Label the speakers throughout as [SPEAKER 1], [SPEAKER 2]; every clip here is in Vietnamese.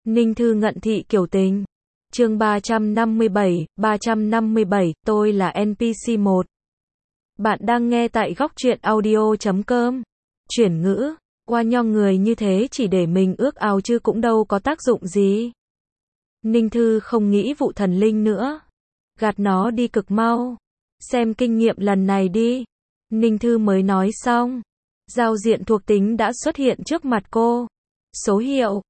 [SPEAKER 1] Ninh Thư Ngận Thị Kiểu Tình. Chương 357, tôi là NPC 1. Bạn đang nghe tại góc truyện audio.com. Chuyển ngữ, qua nho người như thế chỉ để mình ước ao chứ cũng đâu có tác dụng gì. Ninh Thư không nghĩ vụ thần linh nữa. Gạt nó đi cực mau. Xem kinh nghiệm lần này đi. Ninh Thư mới nói xong. Giao diện thuộc tính đã xuất hiện trước mặt cô. Số hiệu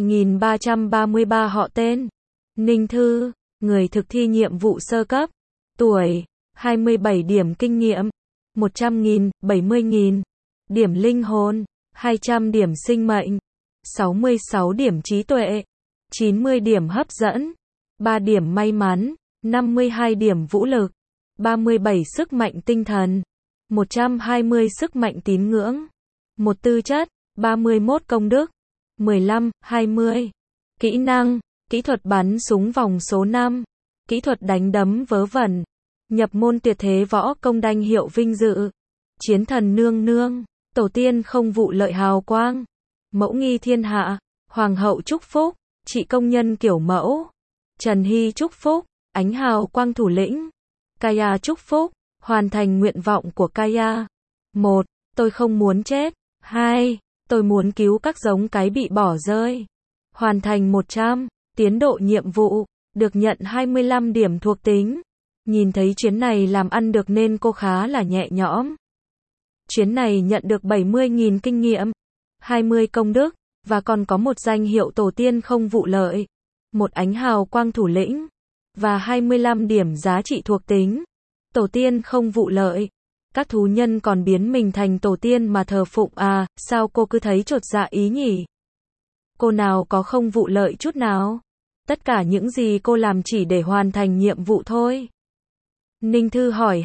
[SPEAKER 1] 2333, họ tên Ninh Thư, người thực thi nhiệm vụ sơ cấp. Tuổi 27, điểm kinh nghiệm 100.000, 70.000. Điểm linh hồn 200, điểm sinh mệnh 66, điểm trí tuệ 90, điểm hấp dẫn 3 điểm may mắn 52, điểm vũ lực 37, sức mạnh tinh thần 120, sức mạnh tín ngưỡng 1, tư chất 31, công đức 15, 20. Kỹ năng, kỹ thuật bắn súng vòng số 5, kỹ thuật đánh đấm vớ vẩn, nhập môn tuyệt thế võ công đanh hiệu vinh dự, chiến thần nương nương, tổ tiên không vụ lợi hào quang, mẫu nghi thiên hạ, hoàng hậu chúc phúc, chị công nhân kiểu mẫu, Trần Hy chúc phúc, ánh hào quang thủ lĩnh, Kaya chúc phúc, hoàn thành nguyện vọng của Kaya. 1. Tôi không muốn chết. 2. Tôi muốn cứu các giống cái bị bỏ rơi. Hoàn thành 100. Tiến độ nhiệm vụ, được nhận 25 điểm thuộc tính. Nhìn thấy chuyến này làm ăn được nên cô khá là nhẹ nhõm. Chuyến này nhận được 70.000 kinh nghiệm, 20 công đức, và còn có một danh hiệu tổ tiên không vụ lợi, một ánh hào quang thủ lĩnh, và 25 điểm giá trị thuộc tính. Tổ tiên không vụ lợi. Các thú nhân còn biến mình thành tổ tiên mà thờ phụng à, sao cô cứ thấy chột dạ ý nhỉ? Cô nào có không vụ lợi chút nào? Tất cả những gì cô làm chỉ để hoàn thành nhiệm vụ thôi. Ninh Thư hỏi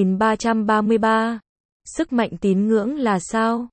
[SPEAKER 1] 2333. Sức mạnh tín ngưỡng là sao?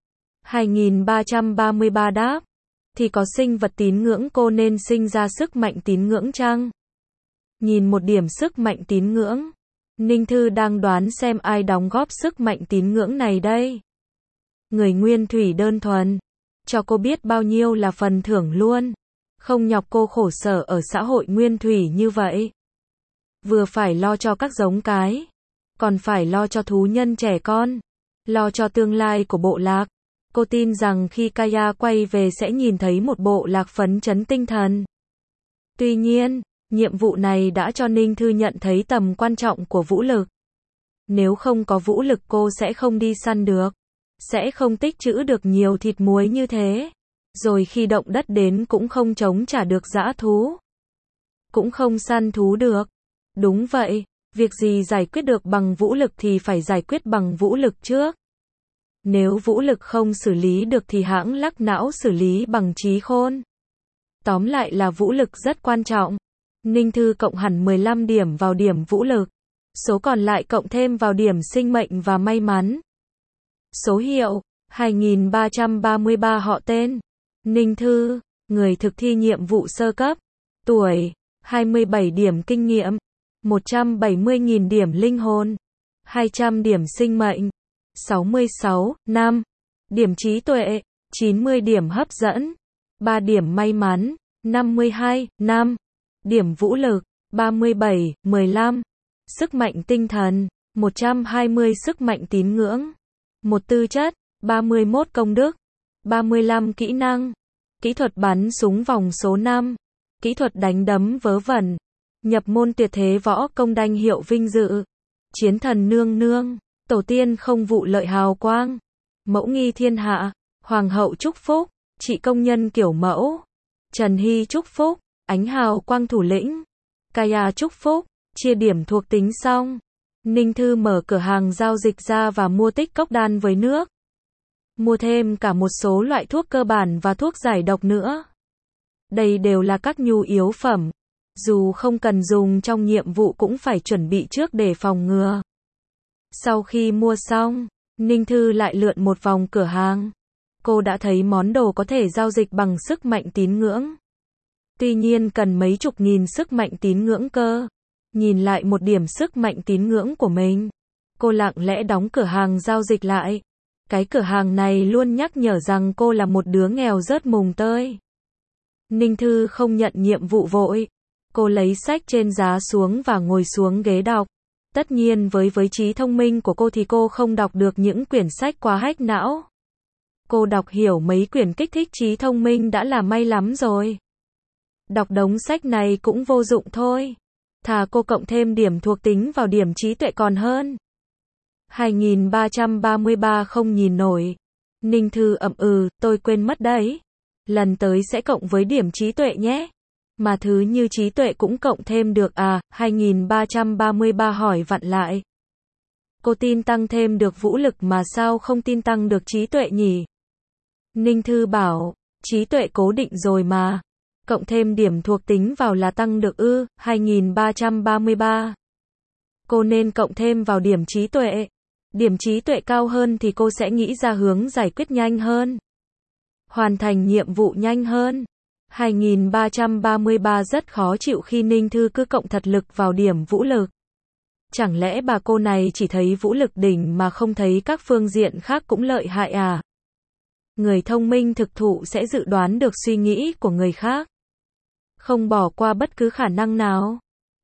[SPEAKER 1] 2333 đáp. Thì có sinh vật tín ngưỡng cô nên sinh ra sức mạnh tín ngưỡng chăng? Nhìn một điểm sức mạnh tín ngưỡng. Ninh Thư đang đoán xem ai đóng góp sức mạnh tín ngưỡng này đây. Người nguyên thủy đơn thuần. Cho cô biết bao nhiêu là phần thưởng luôn. Không nhọc cô khổ sở ở xã hội nguyên thủy như vậy. Vừa phải lo cho các giống cái. Còn phải lo cho thú nhân trẻ con. Lo cho tương lai của bộ lạc. Cô tin rằng khi Kaya quay về sẽ nhìn thấy một bộ lạc phấn chấn tinh thần. Tuy nhiên, nhiệm vụ này đã cho Ninh Thư nhận thấy tầm quan trọng của vũ lực. Nếu không có vũ lực cô sẽ không đi săn được. Sẽ không tích trữ được nhiều thịt muối như thế. Rồi khi động đất đến cũng không chống trả được dã thú. Cũng không săn thú được. Đúng vậy, việc gì giải quyết được bằng vũ lực thì phải giải quyết bằng vũ lực trước. Nếu vũ lực không xử lý được thì hãng lắc não xử lý bằng trí khôn. Tóm lại là vũ lực rất quan trọng. Ninh Thư cộng hẳn 15 điểm vào điểm vũ lực. Số còn lại cộng thêm vào điểm sinh mệnh và may mắn. Số hiệu 2333, họ tên Ninh Thư, người thực thi nhiệm vụ sơ cấp. Tuổi 27, điểm kinh nghiệm 170.000 điểm linh hồn 200 điểm sinh mệnh 66, năm. Điểm trí tuệ 90, điểm hấp dẫn 3 điểm may mắn 52, năm. Điểm vũ lực 37, 15. Sức mạnh tinh thần 120, sức mạnh tín ngưỡng 1, tư chất 31, công đức 35, kỹ năng, kỹ thuật bắn súng vòng số 5, kỹ thuật đánh đấm vớ vẩn, nhập môn tuyệt thế võ công đanh hiệu vinh dự, chiến thần nương nương, tổ tiên không vụ lợi hào quang, mẫu nghi thiên hạ, hoàng hậu chúc phúc, chị công nhân kiểu mẫu, Trần Hy chúc phúc, ánh hào quang thủ lĩnh, Kaya chúc phúc. Chia điểm thuộc tính xong, Ninh Thư mở cửa hàng giao dịch ra và mua tích cốc đan với nước. Mua thêm cả một số loại thuốc cơ bản và thuốc giải độc nữa. Đây đều là các nhu yếu phẩm. Dù không cần dùng trong nhiệm vụ cũng phải chuẩn bị trước để phòng ngừa. Sau khi mua xong, Ninh Thư lại lượn một vòng cửa hàng. Cô đã thấy món đồ có thể giao dịch bằng sức mạnh tín ngưỡng. Tuy nhiên cần mấy chục nghìn sức mạnh tín ngưỡng cơ. Nhìn lại một điểm sức mạnh tín ngưỡng của mình. Cô lặng lẽ đóng cửa hàng giao dịch lại. Cái cửa hàng này luôn nhắc nhở rằng cô là một đứa nghèo rớt mùng tơi. Ninh Thư không nhận nhiệm vụ vội. Cô lấy sách trên giá xuống và ngồi xuống ghế đọc. Tất nhiên với trí thông minh của cô thì cô không đọc được những quyển sách quá hack não. Cô đọc hiểu mấy quyển kích thích trí thông minh đã là may lắm rồi. Đọc đống sách này cũng vô dụng thôi. Thà cô cộng thêm điểm thuộc tính vào điểm trí tuệ còn hơn. 2333 không nhìn nổi. Ninh Thư ậm tôi quên mất đấy. Lần tới sẽ cộng với điểm trí tuệ nhé. Mà thứ như trí tuệ cũng cộng thêm được à? 2333 hỏi vặn lại. Cô tin tăng thêm được vũ lực mà sao không tin tăng được trí tuệ nhỉ? Ninh Thư bảo, trí tuệ cố định rồi mà. Cộng thêm điểm thuộc tính vào là tăng được ư? 2333. Cô nên cộng thêm vào điểm trí tuệ. Điểm trí tuệ cao hơn thì cô sẽ nghĩ ra hướng giải quyết nhanh hơn. Hoàn thành nhiệm vụ nhanh hơn. 2333 rất khó chịu khi Ninh Thư cứ cộng thật lực vào điểm vũ lực. Chẳng lẽ bà cô này chỉ thấy vũ lực đỉnh mà không thấy các phương diện khác cũng lợi hại à? Người thông minh thực thụ sẽ dự đoán được suy nghĩ của người khác. Không bỏ qua bất cứ khả năng nào.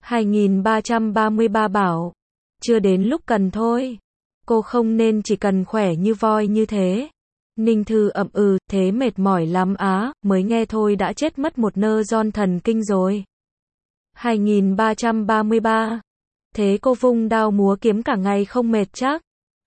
[SPEAKER 1] 2333 bảo. Chưa đến lúc cần thôi. Cô không nên chỉ cần khỏe như voi như thế. Ninh Thư ậm thế mệt mỏi lắm á, mới nghe thôi đã chết mất một nơ giòn thần kinh rồi. 2333. Thế cô vung đao múa kiếm cả ngày không mệt chắc?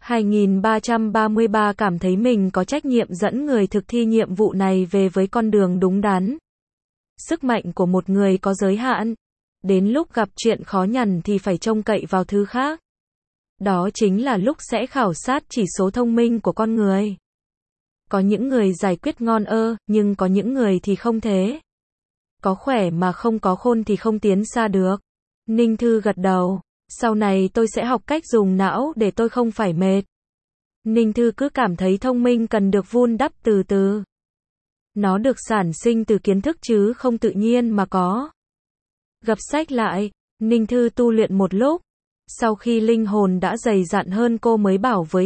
[SPEAKER 1] 2333 cảm thấy mình có trách nhiệm dẫn người thực thi nhiệm vụ này về với con đường đúng đắn. Sức mạnh của một người có giới hạn. Đến lúc gặp chuyện khó nhằn thì phải trông cậy vào thứ khác. Đó chính là lúc sẽ khảo sát chỉ số thông minh của con người. Có những người giải quyết ngon nhưng có những người thì không thế. Có khỏe mà không có khôn thì không tiến xa được. Ninh Thư gật đầu. Sau này tôi sẽ học cách dùng não để tôi không phải mệt. Ninh Thư cứ cảm thấy thông minh cần được vun đắp từ từ. Nó được sản sinh từ kiến thức chứ không tự nhiên mà có. Gập sách lại, Ninh Thư tu luyện một lúc. Sau khi linh hồn đã dày dặn hơn cô mới bảo với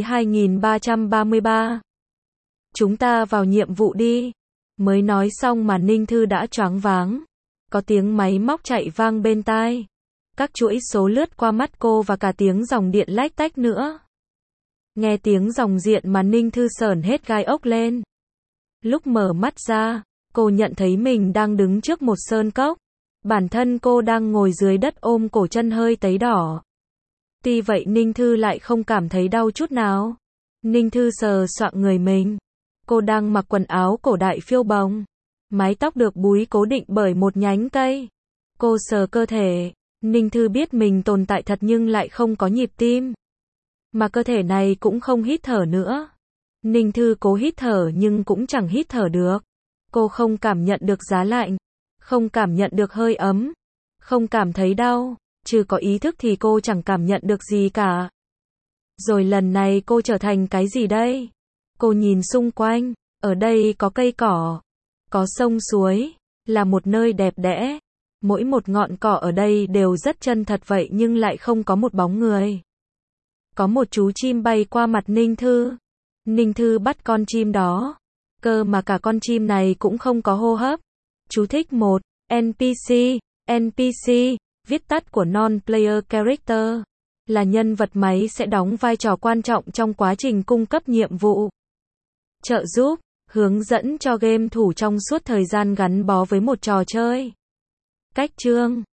[SPEAKER 1] 2333. Chúng ta vào nhiệm vụ đi. Mới nói xong mà Ninh Thư đã choáng váng. Có tiếng máy móc chạy vang bên tai. Các chuỗi số lướt qua mắt cô và cả tiếng dòng điện lách tách nữa. Nghe tiếng dòng điện mà Ninh Thư sởn hết gai ốc lên. Lúc mở mắt ra, cô nhận thấy mình đang đứng trước một sơn cốc. Bản thân cô đang ngồi dưới đất ôm cổ chân hơi tấy đỏ. Tuy vậy Ninh Thư lại không cảm thấy đau chút nào. Ninh Thư sờ soạng người mình. Cô đang mặc quần áo cổ đại phiêu bồng. Mái tóc được búi cố định bởi một nhánh cây. Cô sờ cơ thể. Ninh Thư biết mình tồn tại thật nhưng lại không có nhịp tim. Mà cơ thể này cũng không hít thở nữa. Ninh Thư cố hít thở nhưng cũng chẳng hít thở được. Cô không cảm nhận được giá lạnh. Không cảm nhận được hơi ấm. Không cảm thấy đau. Trừ có ý thức thì cô chẳng cảm nhận được gì cả. Rồi lần này cô trở thành cái gì đây? Cô nhìn xung quanh. Ở đây có cây cỏ. Có sông suối. Là một nơi đẹp đẽ. Mỗi một ngọn cỏ ở đây đều rất chân thật vậy nhưng lại không có một bóng người. Có một chú chim bay qua mặt Ninh Thư. Ninh Thư bắt con chim đó. Cơ mà cả con chim này cũng không có hô hấp. Chú thích 1. NPC. NPC, viết tắt của Non-Player Character. Là nhân vật máy sẽ đóng vai trò quan trọng trong quá trình cung cấp nhiệm vụ. Trợ giúp, hướng dẫn cho game thủ trong suốt thời gian gắn bó với một trò chơi. Cách chương